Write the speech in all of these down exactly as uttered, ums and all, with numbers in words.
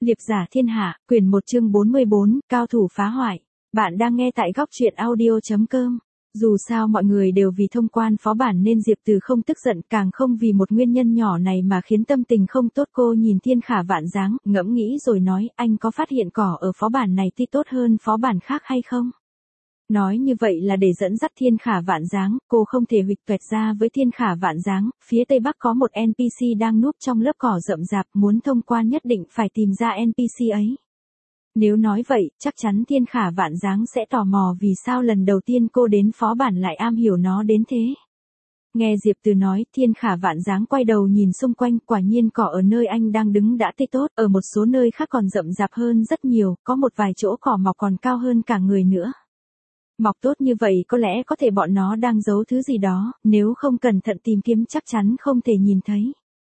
Liệp giả thiên hạ, quyển một chương bốn mươi bốn, cao thủ phá hoại. Bạn đang nghe tại góc truyện audio chấm com. Dù sao mọi người đều vì thông quan phó bản nên Diệp Từ không tức giận, càng không vì một nguyên nhân nhỏ này mà khiến tâm tình không tốt. Cô nhìn Thiên Khả Vạn Dáng, ngẫm nghĩ rồi nói, anh có phát hiện cỏ ở phó bản này thì tốt hơn phó bản khác hay không? Nói như vậy là để dẫn dắt Thiên Khả Vạn Dáng, cô không thể huỵch toẹt ra với Thiên Khả Vạn Dáng. Phía tây bắc có một en pê xê đang núp trong lớp cỏ rậm rạp, muốn thông quan nhất định phải tìm ra en pê xê ấy. Nếu nói vậy, chắc chắn Thiên Khả Vạn Dáng sẽ tò mò vì sao lần đầu tiên cô đến phó bản lại am hiểu nó đến thế. Nghe Diệp Từ nói, Thiên Khả Vạn Dáng quay đầu nhìn xung quanh, quả nhiên cỏ ở nơi anh đang đứng đã tươi tốt, ở một số nơi khác còn rậm rạp hơn rất nhiều, có một vài chỗ cỏ mọc còn cao hơn cả người nữa. Mọc tốt như vậy có lẽ có thể bọn nó đang giấu thứ gì đó, nếu không cẩn thận tìm kiếm chắc chắn không thể nhìn thấy.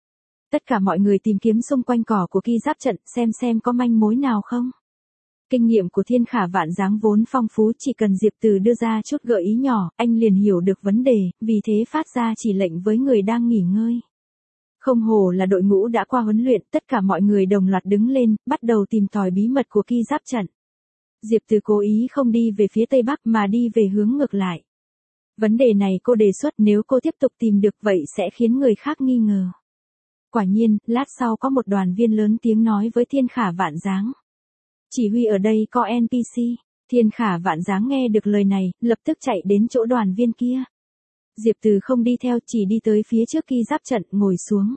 Tất cả mọi người tìm kiếm xung quanh cỏ của Ki Giáp Trận, xem xem có manh mối nào không. Kinh nghiệm của Thiên Khả Vạn Dáng vốn phong phú, chỉ cần Diệp Từ đưa ra chút gợi ý nhỏ, anh liền hiểu được vấn đề, vì thế phát ra chỉ lệnh với người đang nghỉ ngơi. Không hổ là đội ngũ đã qua huấn luyện, tất cả mọi người đồng loạt đứng lên, bắt đầu tìm tòi bí mật của Ki Giáp Trận. Diệp Từ cố ý không đi về phía tây bắc mà đi về hướng ngược lại. Vấn đề này cô đề xuất nếu cô tiếp tục tìm được vậy sẽ khiến người khác nghi ngờ. Quả nhiên, lát sau có một đoàn viên lớn tiếng nói với Thiên Khả Vạn Dáng. Chỉ huy ở đây có en pê xê. Thiên Khả Vạn Dáng nghe được lời này, lập tức chạy đến chỗ đoàn viên kia. Diệp Từ không đi theo, chỉ đi tới phía trước Ki Giáp Trận, ngồi xuống.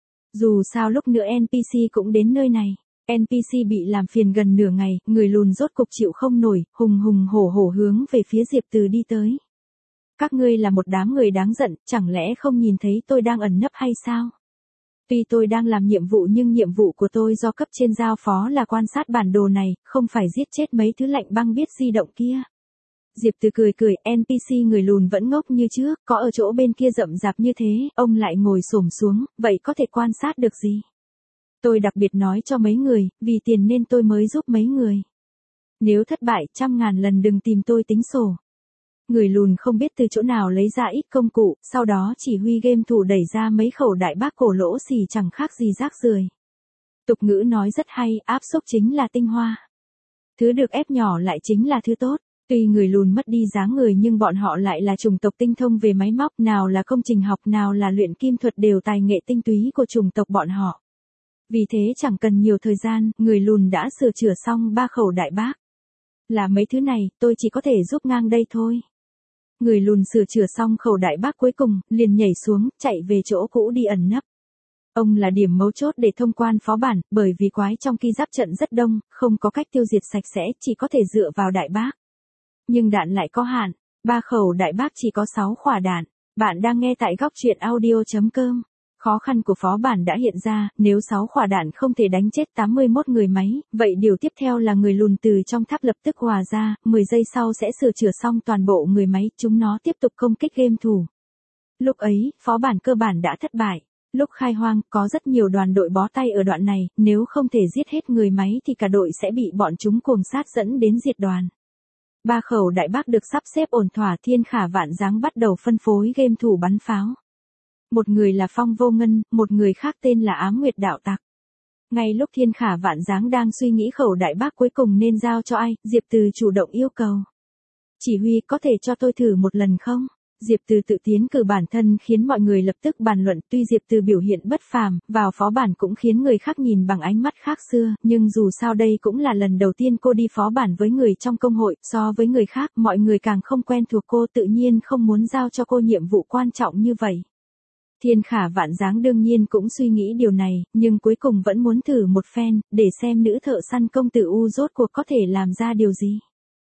Dù sao lúc nữa en pê xê cũng đến nơi này. en pê xê bị làm phiền gần nửa ngày, người lùn rốt cục chịu không nổi, hùng hùng hổ hổ hướng về phía Diệp Từ đi tới. Các ngươi là một đám người đáng giận, chẳng lẽ không nhìn thấy tôi đang ẩn nấp hay sao? Tuy tôi đang làm nhiệm vụ nhưng nhiệm vụ của tôi do cấp trên giao phó là quan sát bản đồ này, không phải giết chết mấy thứ lạnh băng biết di động kia. Diệp Từ cười cười, en pê xê người lùn vẫn ngốc như trước, có ở chỗ bên kia rậm rạp như thế, ông lại ngồi xổm xuống, vậy có thể quan sát được gì? Tôi đặc biệt nói cho mấy người, vì tiền nên tôi mới giúp mấy người. Nếu thất bại trăm ngàn lần đừng tìm tôi tính sổ. Người lùn không biết từ chỗ nào lấy ra ít công cụ, sau đó chỉ huy game thủ đẩy ra mấy khẩu đại bác cổ lỗ xì chẳng khác gì rác rưởi. Tục ngữ nói rất hay, áp xúc chính là tinh hoa. Thứ được ép nhỏ lại chính là thứ tốt. Tuy người lùn mất đi dáng người nhưng bọn họ lại là chủng tộc tinh thông về máy móc, nào là công trình học nào là luyện kim thuật đều tài nghệ tinh túy của chủng tộc bọn họ. Vì thế chẳng cần nhiều thời gian, người lùn đã sửa chữa xong ba khẩu đại bác. Là mấy thứ này, tôi chỉ có thể giúp ngang đây thôi. Người lùn sửa chữa xong khẩu đại bác cuối cùng, liền nhảy xuống, chạy về chỗ cũ đi ẩn nấp. Ông là điểm mấu chốt để thông quan phó bản, bởi vì quái trong Ki Giáp Trận rất đông, không có cách tiêu diệt sạch sẽ, chỉ có thể dựa vào đại bác. Nhưng đạn lại có hạn, ba khẩu đại bác chỉ có sáu khỏa đạn. Bạn đang nghe tại góc truyện audio chấm com. Khó khăn của phó bản đã hiện ra, nếu sáu quả đạn không thể đánh chết tám mươi mốt người máy, vậy điều tiếp theo là người lùn từ trong tháp lập tức hòa ra, mười giây sau sẽ sửa chữa xong toàn bộ người máy, chúng nó tiếp tục công kích game thủ. Lúc ấy, phó bản cơ bản đã thất bại. Lúc khai hoang, có rất nhiều đoàn đội bó tay ở đoạn này, nếu không thể giết hết người máy thì cả đội sẽ bị bọn chúng cuồng sát dẫn đến diệt đoàn. Ba khẩu đại bác được sắp xếp ổn thỏa, Thiên Khả Vạn Dáng bắt đầu phân phối game thủ bắn pháo. Một người là Phong Vô Ngân, một người khác tên là Ám Nguyệt Đạo Tặc. Ngay lúc Thiên Khả Vạn Dáng đang suy nghĩ khẩu đại bác cuối cùng nên giao cho ai, Diệp Từ chủ động yêu cầu. Chỉ huy có thể cho tôi thử một lần không? Diệp Từ tự tiến cử bản thân khiến mọi người lập tức bàn luận, tuy Diệp Từ biểu hiện bất phàm, vào phó bản cũng khiến người khác nhìn bằng ánh mắt khác xưa, nhưng dù sao đây cũng là lần đầu tiên cô đi phó bản với người trong công hội, so với người khác, mọi người càng không quen thuộc cô, tự nhiên không muốn giao cho cô nhiệm vụ quan trọng như vậy. Thiên Khả Vạn Dáng đương nhiên cũng suy nghĩ điều này, nhưng cuối cùng vẫn muốn thử một phen, để xem nữ thợ săn công tử U rốt cuộc có thể làm ra điều gì.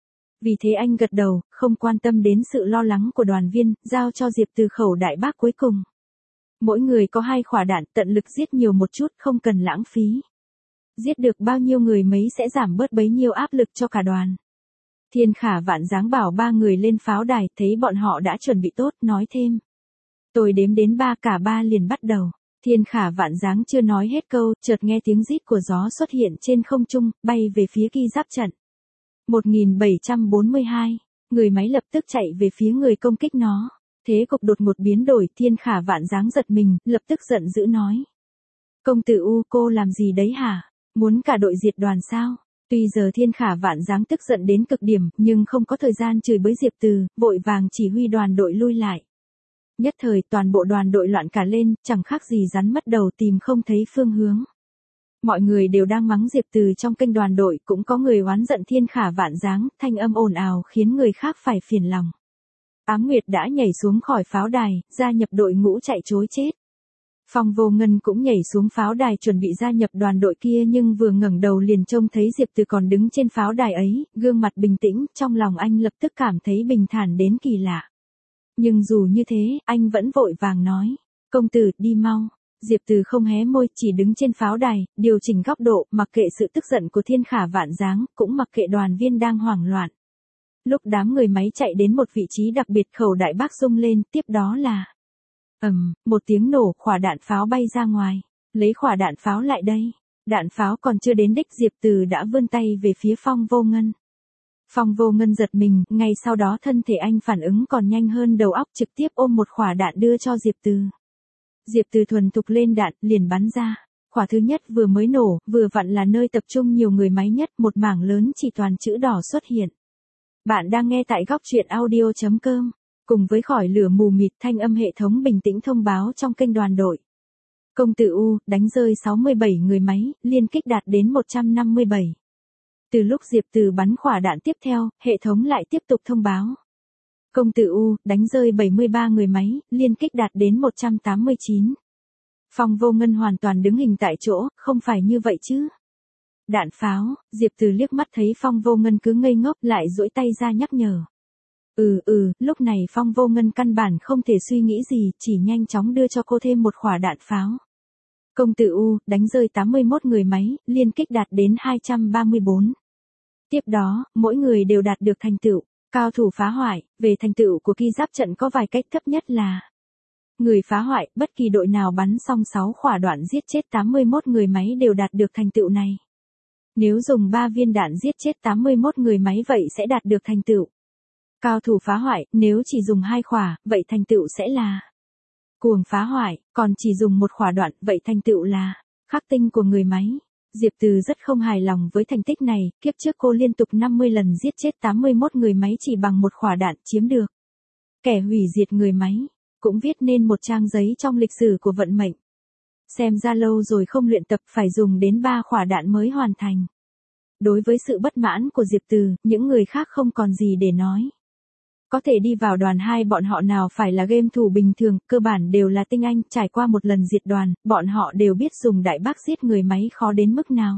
Vì thế anh gật đầu, không quan tâm đến sự lo lắng của đoàn viên, giao cho Diệp Từ khẩu đại bác cuối cùng. Mỗi người có hai quả đạn, tận lực giết nhiều một chút, không cần lãng phí. Giết được bao nhiêu người mấy sẽ giảm bớt bấy nhiêu áp lực cho cả đoàn. Thiên Khả Vạn Dáng bảo ba người lên pháo đài, thấy bọn họ đã chuẩn bị tốt, nói thêm. Tôi đếm đến ba, cả ba liền bắt đầu. Thiên Khả Vạn Dáng chưa nói hết câu, chợt nghe tiếng rít của gió xuất hiện trên không trung, bay về phía Ki Giáp Trận. một nghìn bảy trăm bốn mươi hai, người máy lập tức chạy về phía người công kích nó. Thế cục đột ngột biến đổi, Thiên Khả Vạn Dáng giật mình, lập tức giận dữ nói. Công tử U, cô làm gì đấy hả? Muốn cả đội diệt đoàn sao? Tuy giờ Thiên Khả Vạn Giáng tức giận đến cực điểm, nhưng không có thời gian chửi bới Diệp Từ, vội vàng chỉ huy đoàn đội lui lại. Nhất thời toàn bộ đoàn đội loạn cả lên, chẳng khác gì rắn mất đầu tìm không thấy phương hướng. Mọi người đều đang mắng Diệp Từ trong kênh đoàn đội, cũng có người oán giận Thiên Khả Vạn Giáng, thanh âm ồn ào khiến người khác phải phiền lòng. Ám Nguyệt đã nhảy xuống khỏi pháo đài, gia nhập đội ngũ chạy trối chết. Phong Vô Ngân cũng nhảy xuống pháo đài chuẩn bị gia nhập đoàn đội kia, nhưng vừa ngẩng đầu liền trông thấy Diệp Từ còn đứng trên pháo đài ấy, gương mặt bình tĩnh, trong lòng anh lập tức cảm thấy bình thản đến kỳ lạ. Nhưng dù như thế, anh vẫn vội vàng nói, công tử, đi mau. Diệp Từ không hé môi, chỉ đứng trên pháo đài, điều chỉnh góc độ, mặc kệ sự tức giận của Thiên Khả Vạn Giáng, cũng mặc kệ đoàn viên đang hoảng loạn. Lúc đám người máy chạy đến một vị trí đặc biệt, khẩu đại bác rung lên, tiếp đó là ầm, um, một tiếng nổ, quả đạn pháo bay ra ngoài. Lấy quả đạn pháo lại đây. Đạn pháo còn chưa đến đích, Diệp Từ đã vươn tay về phía Phong Vô Ngân. Phong Vô Ngân giật mình, ngay sau đó thân thể anh phản ứng còn nhanh hơn đầu óc, trực tiếp ôm một quả đạn đưa cho Diệp Từ. Diệp Từ thuần thục lên đạn, liền bắn ra. Quả thứ nhất vừa mới nổ, vừa vặn là nơi tập trung nhiều người máy nhất, một mảng lớn chỉ toàn chữ đỏ xuất hiện. Bạn đang nghe tại góc truyện audio chấm com. Cùng với khỏi lửa mù mịt, thanh âm hệ thống bình tĩnh thông báo trong kênh đoàn đội. Công tử U, đánh rơi sáu mươi bảy người máy, liên kích đạt đến một trăm năm mươi bảy. Từ lúc Diệp Từ bắn quả đạn tiếp theo, hệ thống lại tiếp tục thông báo. Công tử U, đánh rơi bảy mươi ba người máy, liên kích đạt đến một trăm tám mươi chín. Phong Vô Ngân hoàn toàn đứng hình tại chỗ, không phải như vậy chứ. Đạn pháo, Diệp Từ liếc mắt thấy Phong Vô Ngân cứ ngây ngốc, lại duỗi tay ra nhắc nhở. Ừ ừ, lúc này Phong Vô Ngân căn bản không thể suy nghĩ gì, chỉ nhanh chóng đưa cho cô thêm một quả đạn pháo. Công tử U, đánh rơi tám mươi mốt người máy, liên kích đạt đến hai trăm ba mươi bốn. Tiếp đó, mỗi người đều đạt được thành tựu, cao thủ phá hoại. Về thành tựu của kỳ giáp trận có vài cách, thấp nhất là người phá hoại, bất kỳ đội nào bắn xong sáu quả đoạn giết chết tám mươi mốt người máy đều đạt được thành tựu này. Nếu dùng ba viên đạn giết chết tám mươi mốt người máy vậy sẽ đạt được thành tựu cao thủ phá hoại, nếu chỉ dùng hai quả, vậy thành tựu sẽ là cuồng phá hoại, còn chỉ dùng một quả đoạn, vậy thành tựu là khắc tinh của người máy. Diệp Từ rất không hài lòng với thành tích này, kiếp trước cô liên tục năm mươi lần giết chết tám mươi mốt người máy chỉ bằng một quả đạn, chiếm được kẻ hủy diệt người máy, cũng viết nên một trang giấy trong lịch sử của vận mệnh. Xem ra lâu rồi không luyện tập, phải dùng đến ba quả đạn mới hoàn thành. Đối với sự bất mãn của Diệp Từ, những người khác không còn gì để nói. Có thể đi vào đoàn hai bọn họ nào phải là game thủ bình thường, cơ bản đều là tinh anh, trải qua một lần diệt đoàn, bọn họ đều biết dùng đại bác giết người máy khó đến mức nào.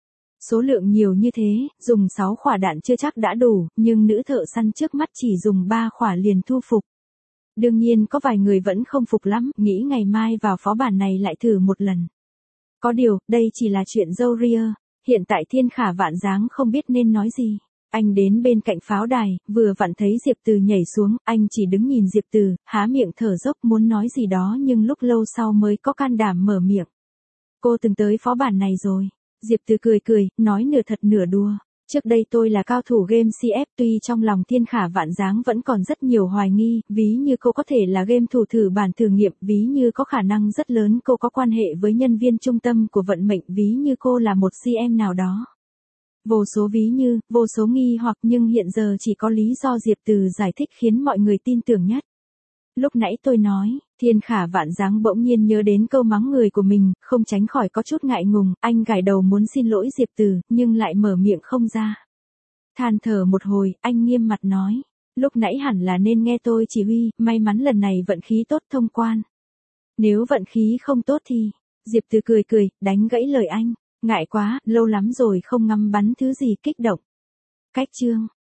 Số lượng nhiều như thế, dùng sáu quả đạn chưa chắc đã đủ, nhưng nữ thợ săn trước mắt chỉ dùng ba quả liền thu phục. Đương nhiên có vài người vẫn không phục lắm, nghĩ ngày mai vào phó bản này lại thử một lần. Có điều, đây chỉ là chuyện dâu ria, hiện tại Thiên Khả Vạn Giáng không biết nên nói gì. Anh đến bên cạnh pháo đài, vừa vặn thấy Diệp Từ nhảy xuống, anh chỉ đứng nhìn Diệp Từ, há miệng thở dốc muốn nói gì đó nhưng lúc lâu sau mới có can đảm mở miệng. Cô từng tới phó bản này rồi. Diệp Từ cười cười, nói nửa thật nửa đùa. Trước đây tôi là cao thủ game xê ép, tuy trong lòng Thiên Khả Vạn Giáng vẫn còn rất nhiều hoài nghi, ví như cô có thể là game thủ thử bản thử nghiệm, ví như có khả năng rất lớn cô có quan hệ với nhân viên trung tâm của vận mệnh, ví như cô là một xê em nào đó. Vô số ví như, vô số nghi hoặc, nhưng hiện giờ chỉ có lý do Diệp Từ giải thích khiến mọi người tin tưởng nhất. Lúc nãy tôi nói, Thiên Khả Vạn Giáng bỗng nhiên nhớ đến câu mắng người của mình, không tránh khỏi có chút ngại ngùng, anh gãi đầu muốn xin lỗi Diệp Từ, nhưng lại mở miệng không ra. Than thở một hồi, anh nghiêm mặt nói, lúc nãy hẳn là nên nghe tôi chỉ huy, may mắn lần này vận khí tốt thông quan. Nếu vận khí không tốt thì, Diệp Từ cười cười, đánh gãy lời anh, ngại quá, lâu lắm rồi không ngắm bắn thứ gì kích động. Cách chương